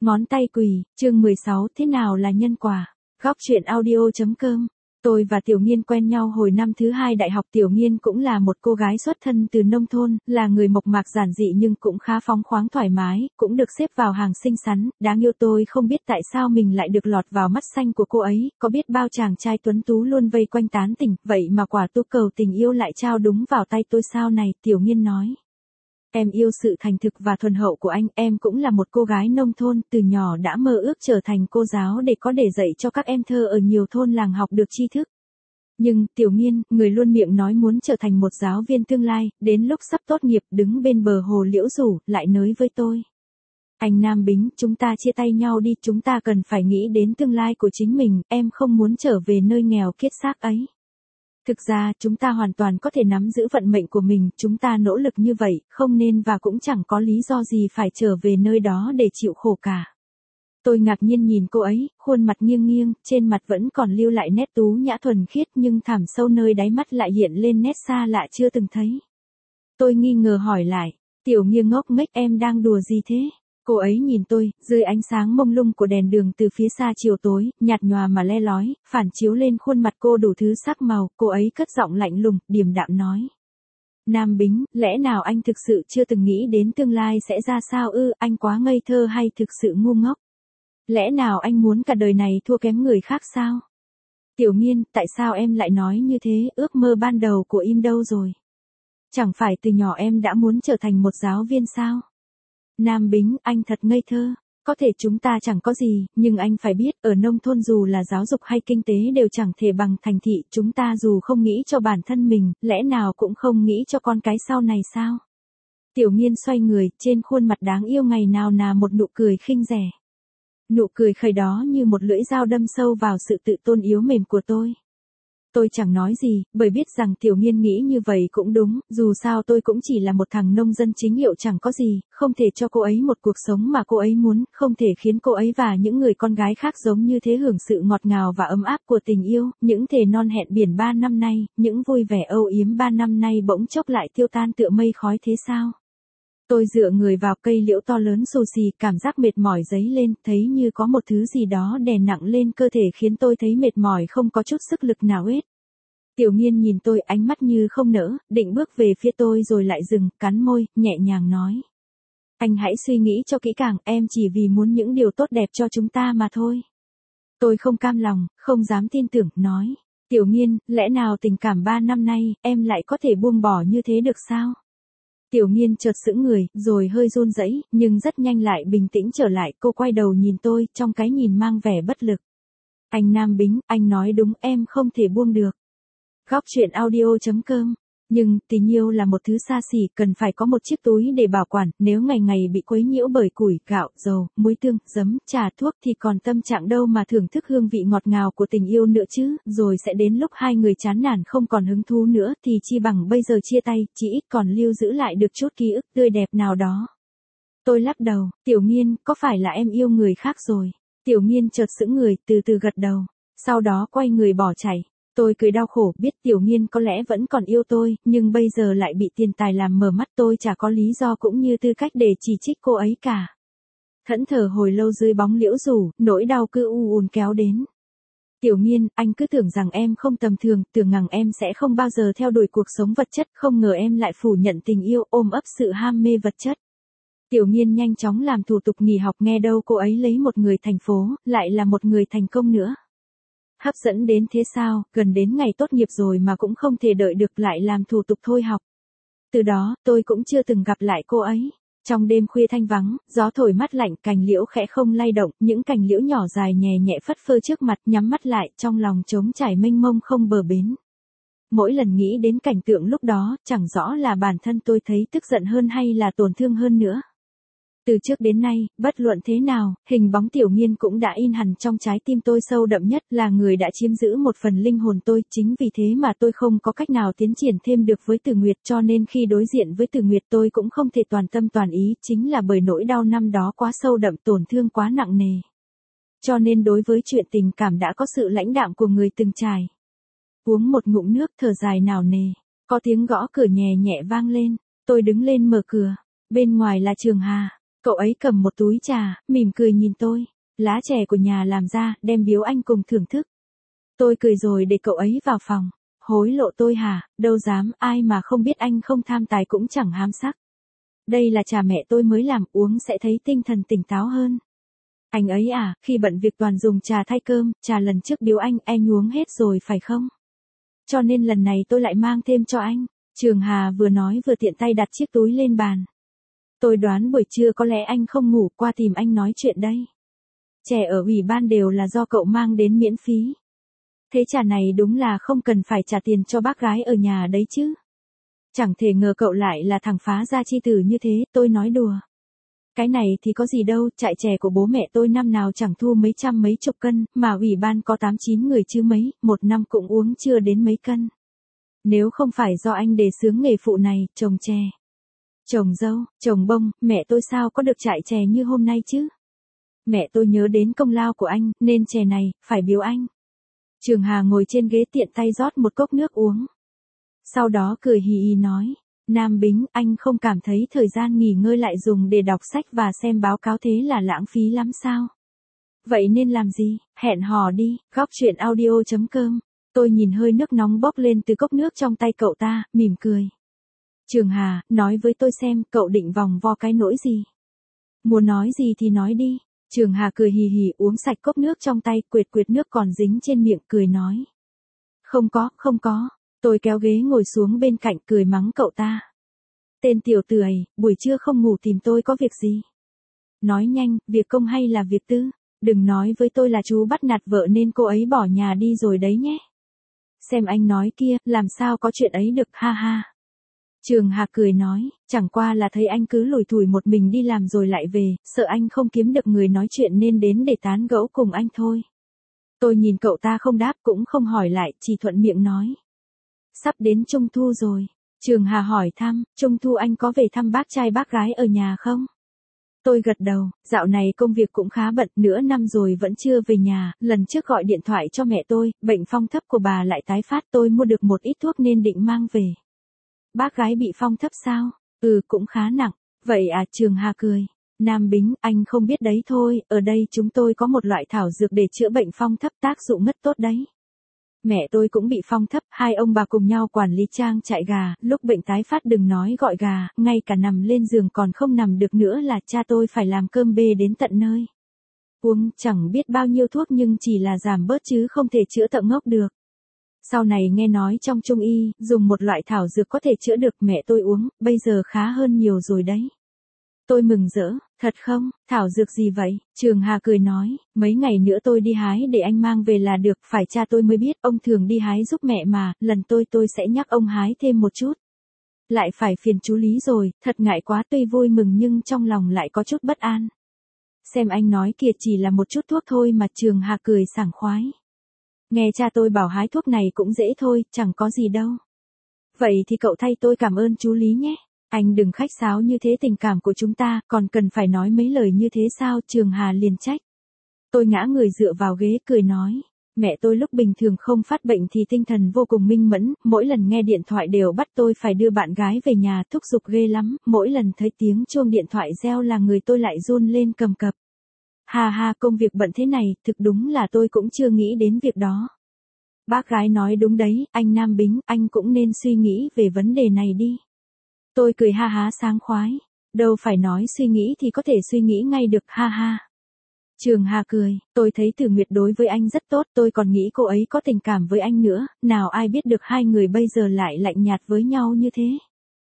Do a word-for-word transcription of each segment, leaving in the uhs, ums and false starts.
Ngón tay quỳ, chương mười sáu, thế nào là nhân quả? Góc truyện audio chấm com. Tôi và Tiểu Nghiên quen nhau hồi năm thứ hai đại học. Tiểu Nghiên cũng là một cô gái xuất thân từ nông thôn, là người mộc mạc giản dị nhưng cũng khá phóng khoáng thoải mái, cũng được xếp vào hàng xinh xắn, đáng yêu. Tôi không biết tại sao mình lại được lọt vào mắt xanh của cô ấy, có biết bao chàng trai tuấn tú luôn vây quanh tán tỉnh, vậy mà quả tu cầu tình yêu lại trao đúng vào tay tôi sao này. Tiểu Nghiên nói. Em yêu sự thành thực và thuần hậu của anh, em cũng là một cô gái nông thôn, từ nhỏ đã mơ ước trở thành cô giáo để có để dạy cho các em thơ ở nhiều thôn làng học được tri thức. Nhưng, Tiểu Nghiên, người luôn miệng nói muốn trở thành một giáo viên tương lai, đến lúc sắp tốt nghiệp đứng bên bờ hồ liễu rủ, lại nới với tôi. Anh Nam Bính, chúng ta chia tay nhau đi, chúng ta cần phải nghĩ đến tương lai của chính mình, em không muốn trở về nơi nghèo kiết xác ấy. Thực ra, chúng ta hoàn toàn có thể nắm giữ vận mệnh của mình, chúng ta nỗ lực như vậy, không nên và cũng chẳng có lý do gì phải trở về nơi đó để chịu khổ cả. Tôi ngạc nhiên nhìn cô ấy, khuôn mặt nghiêng nghiêng, trên mặt vẫn còn lưu lại nét tú nhã thuần khiết nhưng thẳm sâu nơi đáy mắt lại hiện lên nét xa lạ chưa từng thấy. Tôi nghi ngờ hỏi lại, Tiểu Nghiên ngốc nghếch, em đang đùa gì thế? Cô ấy nhìn tôi, dưới ánh sáng mông lung của đèn đường từ phía xa chiều tối, nhạt nhòa mà le lói, phản chiếu lên khuôn mặt cô đủ thứ sắc màu, cô ấy cất giọng lạnh lùng, điềm đạm nói. Nam Bính, lẽ nào anh thực sự chưa từng nghĩ đến tương lai sẽ ra sao ư, anh quá ngây thơ hay thực sự ngu ngốc? Lẽ nào anh muốn cả đời này thua kém người khác sao? Tiểu Nghiên, tại sao em lại nói như thế, ước mơ ban đầu của em đâu rồi? Chẳng phải từ nhỏ em đã muốn trở thành một giáo viên sao? Nam Bính, anh thật ngây thơ. Có thể chúng ta chẳng có gì, nhưng anh phải biết, ở nông thôn dù là giáo dục hay kinh tế đều chẳng thể bằng thành thị, chúng ta dù không nghĩ cho bản thân mình, lẽ nào cũng không nghĩ cho con cái sau này sao? Tiểu Nghiên xoay người, trên khuôn mặt đáng yêu ngày nào nà một nụ cười khinh rẻ. Nụ cười khẩy đó như một lưỡi dao đâm sâu vào sự tự tôn yếu mềm của tôi. Tôi chẳng nói gì, bởi biết rằng Tiểu Nghiên nghĩ như vậy cũng đúng, dù sao tôi cũng chỉ là một thằng nông dân chính hiệu chẳng có gì, không thể cho cô ấy một cuộc sống mà cô ấy muốn, không thể khiến cô ấy và những người con gái khác giống như thế hưởng sự ngọt ngào và ấm áp của tình yêu, những thề non hẹn biển ba năm nay, những vui vẻ âu yếm ba năm nay bỗng chốc lại tiêu tan tựa mây khói thế sao? Tôi dựa người vào cây liễu to lớn xù xì, cảm giác mệt mỏi dấy lên, thấy như có một thứ gì đó đè nặng lên cơ thể khiến tôi thấy mệt mỏi không có chút sức lực nào hết. Tiểu Nghiên nhìn tôi ánh mắt như không nỡ, định bước về phía tôi rồi lại dừng, cắn môi, nhẹ nhàng nói. Anh hãy suy nghĩ cho kỹ càng, em chỉ vì muốn những điều tốt đẹp cho chúng ta mà thôi. Tôi không cam lòng, không dám tin tưởng, nói. Tiểu Nghiên, lẽ nào tình cảm ba năm nay, em lại có thể buông bỏ như thế được sao? Tiểu Nghiên chợt sững người, rồi hơi run rẩy, nhưng rất nhanh lại bình tĩnh trở lại, cô quay đầu nhìn tôi, trong cái nhìn mang vẻ bất lực. Anh Nam Bính, anh nói đúng, em không thể buông được. Góc truyện audio chấm com. Nhưng, tình yêu là một thứ xa xỉ, cần phải có một chiếc túi để bảo quản, nếu ngày ngày bị quấy nhiễu bởi củi, gạo, dầu, muối tương, giấm, trà thuốc thì còn tâm trạng đâu mà thưởng thức hương vị ngọt ngào của tình yêu nữa chứ, rồi sẽ đến lúc hai người chán nản không còn hứng thú nữa thì chi bằng bây giờ chia tay, chỉ ít còn lưu giữ lại được chút ký ức tươi đẹp nào đó. Tôi lắc đầu, Tiểu Nghiên, có phải là em yêu người khác rồi? Tiểu Nghiên chợt sững người, từ từ gật đầu, sau đó quay người bỏ chạy. Tôi cười đau khổ, biết Tiểu Nghiên có lẽ vẫn còn yêu tôi, nhưng bây giờ lại bị tiền tài làm mờ mắt, tôi chả có lý do cũng như tư cách để chỉ trích cô ấy cả. Thẫn thờ hồi lâu dưới bóng liễu rủ, nỗi đau cứ u ùn kéo đến. Tiểu Nghiên, anh cứ tưởng rằng em không tầm thường, tưởng rằng em sẽ không bao giờ theo đuổi cuộc sống vật chất, không ngờ em lại phủ nhận tình yêu, ôm ấp sự ham mê vật chất. Tiểu Nghiên nhanh chóng làm thủ tục nghỉ học, nghe đâu cô ấy lấy một người thành phố, lại là một người thành công nữa. Hấp dẫn đến thế sao, gần đến ngày tốt nghiệp rồi mà cũng không thể đợi được, lại làm thủ tục thôi học. Từ đó, tôi cũng chưa từng gặp lại cô ấy. Trong đêm khuya thanh vắng, gió thổi mát lạnh, cành liễu khẽ không lay động, những cành liễu nhỏ dài nhẹ nhẹ phất phơ trước mặt, nhắm mắt lại, trong lòng trống trải mênh mông không bờ bến. Mỗi lần nghĩ đến cảnh tượng lúc đó, chẳng rõ là bản thân tôi thấy tức giận hơn hay là tổn thương hơn nữa. Từ trước đến nay, bất luận thế nào, hình bóng Tiểu Nghiên cũng đã in hẳn trong trái tim tôi sâu đậm nhất, là người đã chiếm giữ một phần linh hồn tôi, chính vì thế mà tôi không có cách nào tiến triển thêm được với Từ Nguyệt, cho nên khi đối diện với Từ Nguyệt tôi cũng không thể toàn tâm toàn ý, chính là bởi nỗi đau năm đó quá sâu đậm, tổn thương quá nặng nề. Cho nên đối với chuyện tình cảm đã có sự lãnh đạm của người từng trải. Uống một ngụm nước, thở dài nào nề, có tiếng gõ cửa nhẹ nhẹ vang lên, tôi đứng lên mở cửa, bên ngoài là Trường Hà. Cậu ấy cầm một túi trà, mỉm cười nhìn tôi. Lá chè của nhà làm ra, đem biếu anh cùng thưởng thức. Tôi cười rồi để cậu ấy vào phòng. Hối lộ tôi hả, đâu dám, ai mà không biết anh không tham tài cũng chẳng hám sắc. Đây là trà mẹ tôi mới làm, uống sẽ thấy tinh thần tỉnh táo hơn. Anh ấy à, khi bận việc toàn dùng trà thay cơm, trà lần trước biếu anh, anh uống hết rồi phải không? Cho nên lần này tôi lại mang thêm cho anh. Trường Hà vừa nói vừa tiện tay đặt chiếc túi lên bàn. Tôi đoán buổi trưa có lẽ anh không ngủ, qua tìm anh nói chuyện đây. Chè ở ủy ban đều là do cậu mang đến miễn phí. Thế trà này đúng là không cần phải trả tiền cho bác gái ở nhà đấy chứ. Chẳng thể ngờ cậu lại là thằng phá gia chi tử như thế, tôi nói đùa. Cái này thì có gì đâu, trại chè của bố mẹ tôi năm nào chẳng thu mấy trăm mấy chục cân, mà ủy ban có tám chín người chứ mấy, một năm cũng uống chưa đến mấy cân. Nếu không phải do anh đề xướng nghề phụ này, trồng chè, trồng dâu, trồng bông, mẹ tôi sao có được trại chè như hôm nay chứ? Mẹ tôi nhớ đến công lao của anh, nên chè này, phải biếu anh. Trường Hà ngồi trên ghế tiện tay rót một cốc nước uống. Sau đó cười hì hì nói, Nam Bính, anh không cảm thấy thời gian nghỉ ngơi lại dùng để đọc sách và xem báo cáo thế là lãng phí lắm sao? Vậy nên làm gì? Hẹn hò đi, góc chuyện audio chấm com. Tôi nhìn hơi nước nóng bốc lên từ cốc nước trong tay cậu ta, mỉm cười. Trường Hà, nói với tôi xem, cậu định vòng vo cái nỗi gì? Muốn nói gì thì nói đi. Trường Hà cười hì hì uống sạch cốc nước trong tay, quệt quệt nước còn dính trên miệng, cười nói. Không có, không có. Tôi kéo ghế ngồi xuống bên cạnh, cười mắng cậu ta. Tên tiểu tử ấy, buổi trưa không ngủ tìm tôi có việc gì? Nói nhanh, việc công hay là việc tư? Đừng nói với tôi là chú bắt nạt vợ nên cô ấy bỏ nhà đi rồi đấy nhé. Xem anh nói kia, làm sao có chuyện ấy được, ha ha. Trường Hà cười nói, chẳng qua là thấy anh cứ lủi thủi một mình đi làm rồi lại về, sợ anh không kiếm được người nói chuyện nên đến để tán gẫu cùng anh thôi. Tôi nhìn cậu ta không đáp cũng không hỏi lại, chỉ thuận miệng nói. Sắp đến Trung Thu rồi. Trường Hà hỏi thăm, Trung Thu anh có về thăm bác trai bác gái ở nhà không? Tôi gật đầu, dạo này công việc cũng khá bận, nửa năm rồi vẫn chưa về nhà, lần trước gọi điện thoại cho mẹ tôi, bệnh phong thấp của bà lại tái phát, tôi mua được một ít thuốc nên định mang về. Bác gái bị phong thấp sao? Ừ, cũng khá nặng. Vậy à, Trường Hà cười. Nam Bính, anh không biết đấy thôi, ở đây chúng tôi có một loại thảo dược để chữa bệnh phong thấp, tác dụng rất tốt đấy. Mẹ tôi cũng bị phong thấp, hai ông bà cùng nhau quản lý trang trại gà, lúc bệnh tái phát đừng nói gọi gà, ngay cả nằm lên giường còn không nằm được nữa là cha tôi phải làm cơm bê đến tận nơi. Uống chẳng biết bao nhiêu thuốc nhưng chỉ là giảm bớt chứ không thể chữa tận gốc được. Sau này nghe nói trong Trung y, dùng một loại thảo dược có thể chữa được, mẹ tôi uống, bây giờ khá hơn nhiều rồi đấy. Tôi mừng rỡ, thật không, thảo dược gì vậy? Trường Hà cười nói, mấy ngày nữa tôi đi hái để anh mang về là được, phải cha tôi mới biết, ông thường đi hái giúp mẹ mà, lần tôi tôi sẽ nhắc ông hái thêm một chút. Lại phải phiền chú Lý rồi, thật ngại quá, tuy vui mừng nhưng trong lòng lại có chút bất an. Xem anh nói kìa, chỉ là một chút thuốc thôi mà. Trường Hà cười sảng khoái. Nghe cha tôi bảo hái thuốc này cũng dễ thôi, chẳng có gì đâu. Vậy thì cậu thay tôi cảm ơn chú Lý nhé. Anh đừng khách sáo như thế, tình cảm của chúng ta, còn cần phải nói mấy lời như thế sao? Trường Hà liền trách. Tôi ngã người dựa vào ghế cười nói. Mẹ tôi lúc bình thường không phát bệnh thì tinh thần vô cùng minh mẫn, mỗi lần nghe điện thoại đều bắt tôi phải đưa bạn gái về nhà, thúc giục ghê lắm, mỗi lần thấy tiếng chuông điện thoại reo là người tôi lại run lên cầm cập. Hà hà, công việc bận thế này, thực đúng là tôi cũng chưa nghĩ đến việc đó. Bác gái nói đúng đấy, anh Nam Bính, anh cũng nên suy nghĩ về vấn đề này đi. Tôi cười ha há sáng khoái. Đâu phải nói suy nghĩ thì có thể suy nghĩ ngay được, ha ha. Trường Hà cười, tôi thấy Từ Nguyệt đối với anh rất tốt, tôi còn nghĩ cô ấy có tình cảm với anh nữa, nào ai biết được hai người bây giờ lại lạnh nhạt với nhau như thế.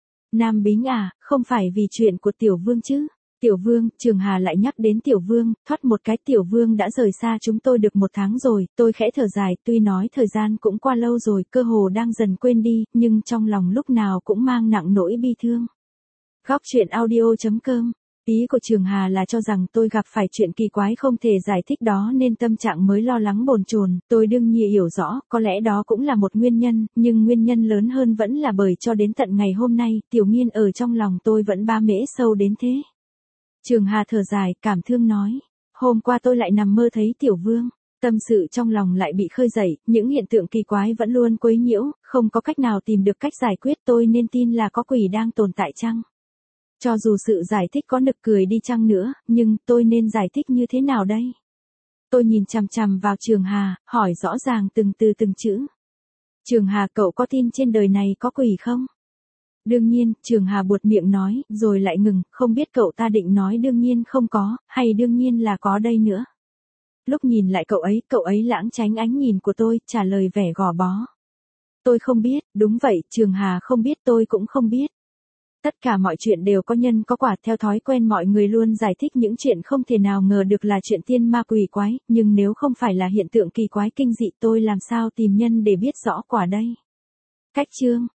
Nam Bính à, không phải vì chuyện của Tiểu Vương chứ? Tiểu Vương, Trường Hà lại nhắc đến Tiểu Vương, thoát một cái Tiểu Vương đã rời xa chúng tôi được một tháng rồi, tôi khẽ thở dài, tuy nói thời gian cũng qua lâu rồi, cơ hồ đang dần quên đi, nhưng trong lòng lúc nào cũng mang nặng nỗi bi thương. Góc chuyện audio chấm com. Ý của Trường Hà là cho rằng tôi gặp phải chuyện kỳ quái không thể giải thích đó nên tâm trạng mới lo lắng bồn chồn, tôi đương nhiên hiểu rõ, có lẽ đó cũng là một nguyên nhân, nhưng nguyên nhân lớn hơn vẫn là bởi cho đến tận ngày hôm nay, Tiểu Nghiên ở trong lòng tôi vẫn ba mễ sâu đến thế. Trường Hà thở dài, cảm thương nói, hôm qua tôi lại nằm mơ thấy Tiểu Vương, tâm sự trong lòng lại bị khơi dậy, những hiện tượng kỳ quái vẫn luôn quấy nhiễu, không có cách nào tìm được cách giải quyết, tôi nên tin là có quỷ đang tồn tại chăng? Cho dù sự giải thích có nực cười đi chăng nữa, nhưng tôi nên giải thích như thế nào đây? Tôi nhìn chằm chằm vào Trường Hà, hỏi rõ ràng từng từ từng chữ. Trường Hà, cậu có tin trên đời này có quỷ không? Đương nhiên, Trường Hà buột miệng nói, rồi lại ngừng, không biết cậu ta định nói đương nhiên không có, hay đương nhiên là có đây nữa. Lúc nhìn lại cậu ấy, cậu ấy lãng tránh ánh nhìn của tôi, trả lời vẻ gò bó. Tôi không biết, đúng vậy, Trường Hà không biết, tôi cũng không biết. Tất cả mọi chuyện đều có nhân có quả, theo thói quen mọi người luôn giải thích những chuyện không thể nào ngờ được là chuyện tiên ma quỷ quái, nhưng nếu không phải là hiện tượng kỳ quái kinh dị tôi làm sao tìm nhân để biết rõ quả đây. Cách chương